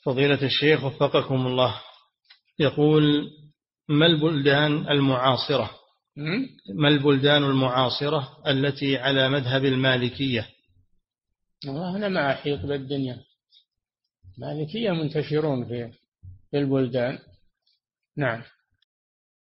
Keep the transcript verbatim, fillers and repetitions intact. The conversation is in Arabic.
فضيلة الشيخ وفقكم الله، يقول: ما البلدان المعاصرة ما البلدان المعاصرة التي على مذهب المالكية؟ والله أنا ما أحيط بالدنيا، مالكية منتشرون في البلدان. نعم.